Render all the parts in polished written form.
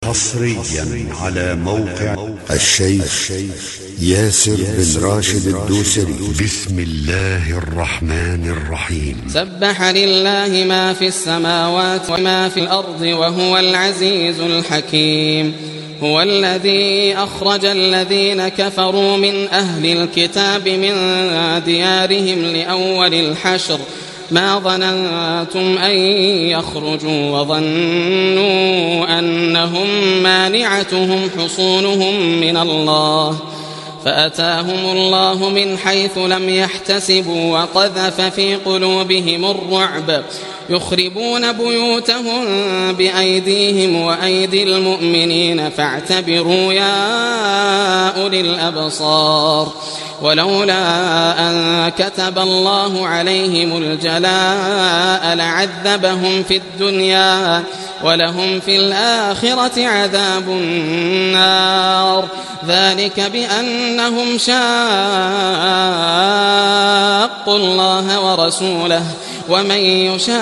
حصريا على موقع الشيخ ياسر بن راشد الدوسري. بسم الله الرحمن الرحيم. سبح لله ما في السماوات وما في الأرض وهو العزيز الحكيم. هو الذي أخرج الذين كفروا من أهل الكتاب من ديارهم لأول الحشر ما ظننتم أن يخرجوا وظنوا أنهم مانعتهم حصونهم من الله فأتاهم الله من حيث لم يحتسبوا وقذف في قلوبهم الرعب يخربون بيوتهم بأيديهم وأيدي المؤمنين فاعتبروا يا أولي الأبصار. ولولا أن كتب الله عليهم الجلاء لعذبهم في الدنيا ولهم في الآخرة عذاب النار ذلك بأنهم شاقوا الله ورسوله ومن يشاق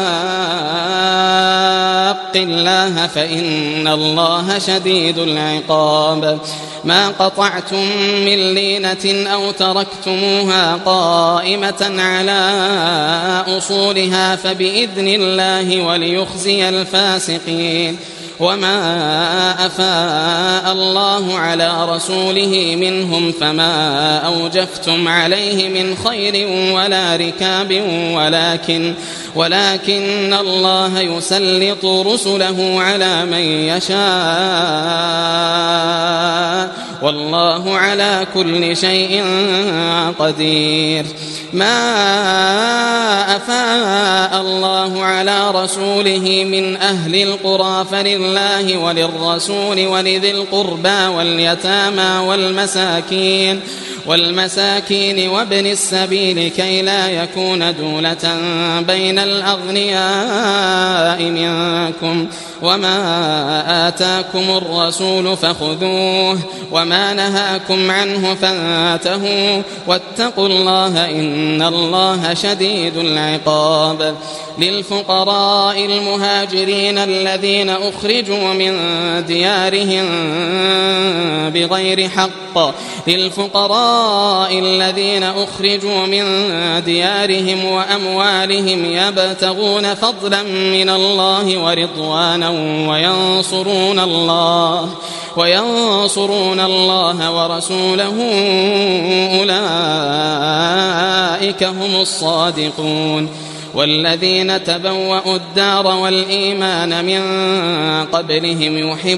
الله فإن الله شديد العقاب. ما قطعتم من لينة أو تركتموها قائمة على أصولها فبإذن الله وليخزي الفاسقين. وما أفاء الله على رسوله منهم فما أوجفتم عليه من خير ولا ركاب ولكن الله يسلط رسله على من يشاء والله على كل شيء قدير. ما أفاء الله على رسوله من أهل القرى فلله وللرسول ولذي القربى واليتامى والمساكين وابن السبيل كي لا يكون دولة بين الأغنياء منكم. وما آتاكم الرسول فخذوه وما نهاكم عنه فانتهوا واتقوا الله إن الله شديد العقاب. للفقراء المهاجرين الذين أخرجوا من ديارهم بغير حق وأموالهم يبتغون فضلا من الله ورضوانا وينصرون الله ورسوله أولئك هم الصادقون. والذين تبوأوا الدار والإيمان من قبلهم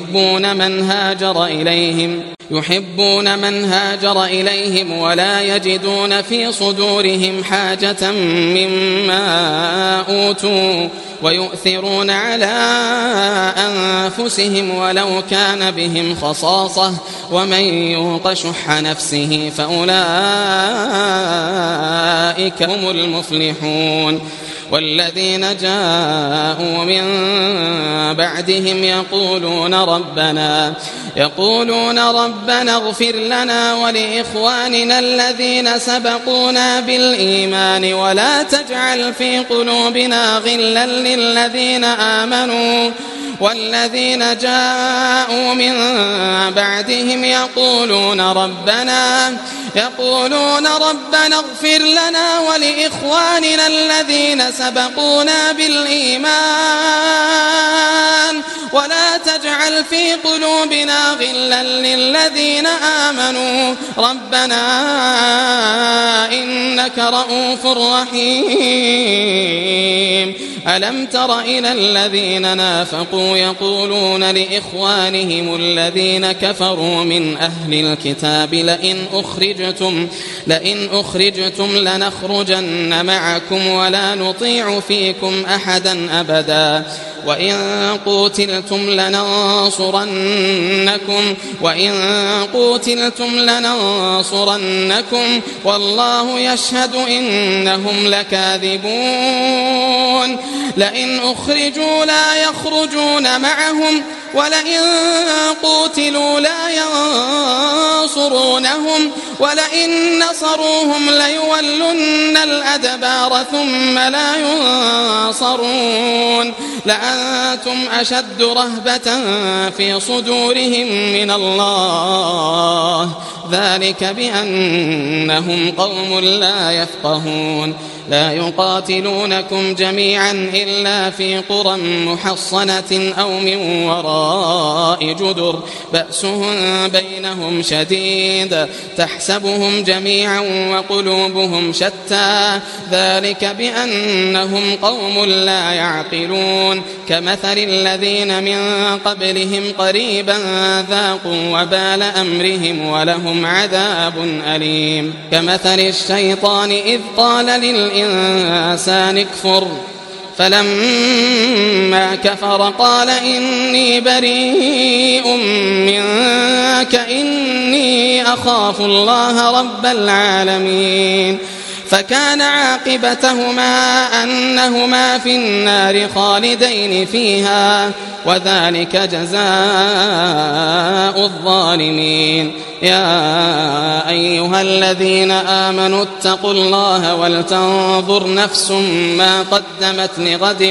يحبون من هاجر إليهم ولا يجدون في صدورهم حاجة مما أوتوا ويؤثرون على أنفسهم ولو كان بهم خصاصة ومن يوق شح نفسه فأولئك هم المفلحون. والذين جاءوا من بعدهم يقولون ربنا اغفر لنا ولإخواننا الذين سبقونا بالإيمان ولا تجعل في قلوبنا غلا للذين آمنوا. والذين جاءوا من بعدهم يقولون ربنا اغفر لنا ولإخواننا الذين سبقونا بالإيمان ولا تجعل في قلوبنا غلا للذين آمنوا ربنا إنك رؤوف رحيم. ألم تر إلى الذين نافقوا يقولون لإخوانهم الذين كفروا من أهل الكتاب لئن أخرجتم لنخرجن معكم ولا نطيع فيكم أحدا أبدا وإن قوتلتم لننصرنكم والله يشهد إنهم لكاذبون. لئن أخرجوا لا يخرجون معهم ولئن قوتلوا لا ينصرونهم ولئن نصروهم ليولن الأدبار ثم لا ينصرون لأنتم أشد رهبة في صدورهم من الله ذلك بأنهم قوم لا يفقهون لا يقاتلونكم جميعا إلا في قرى محصنة أو من وراء جدر بأسهم بينهم شديد تحسبهم جميعا وقلوبهم شتى ذلك بأنهم قوم لا يعقلون كمثل الذين من قبلهم قريبا ذاقوا وبال أمرهم ولهم عذاب أليم كمثل الشيطان إذ قال للإنسان اكفر فلما كفر قال إني بريء منك إني أخاف الله رب العالمين فكان عاقبتهما أنهما في النار خالدين فيها وذلك جزاء الظالمين يا أيها الذين آمنوا اتقوا الله ولتنظر نفس ما قدمت لغد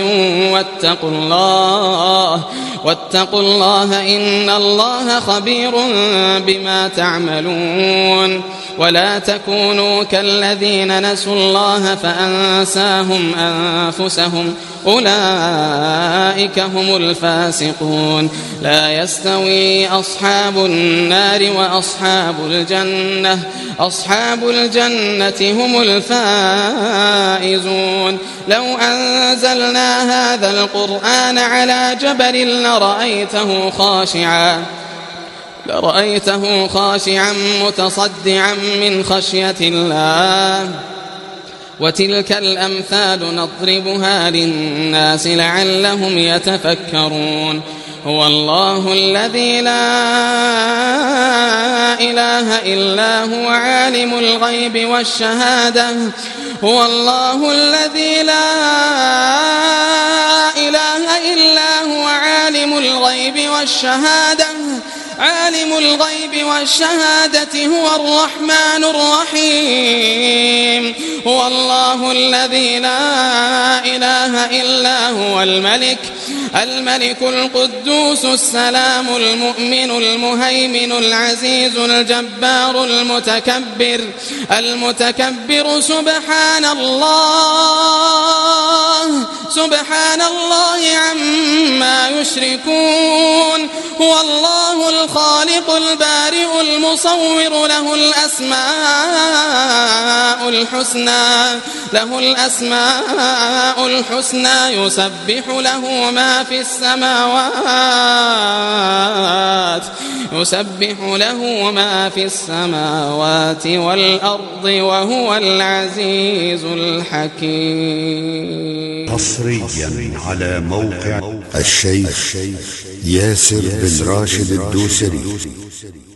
واتقوا الله إن الله خبير بما تعملون ولا تكونوا كالذين نسوا الله فأنساهم أنفسهم أولئك هم الفاسقون لا يستوي أصحاب النار وأصحاب الجنة أصحاب الجنة هم الفائزون لو أنزلنا هذا القرآن على جبل لرأيته خاشعا متصدعا من خشية الله وتلك الأمثال نضربها للناس لعلهم يتفكرون هو الله الذي لا إله إلا هو عالم الغيب والشهادة هو الله الذي لا إله إلا هو عالم الغيب والشهادة هو الرحمن الرحيم هو الله الذي لا إله إلا هو الملك القدوس السلام المؤمن المهيمن العزيز الجبار المتكبر سبحان الله عما يشركون هو الله الخالق البارئ المصور له الأسماء الحسنى يسبح له ما في السماوات والأرض وهو العزيز الحكيم حصريا على موقع الشيخ ياسر بن راشد الدوسري.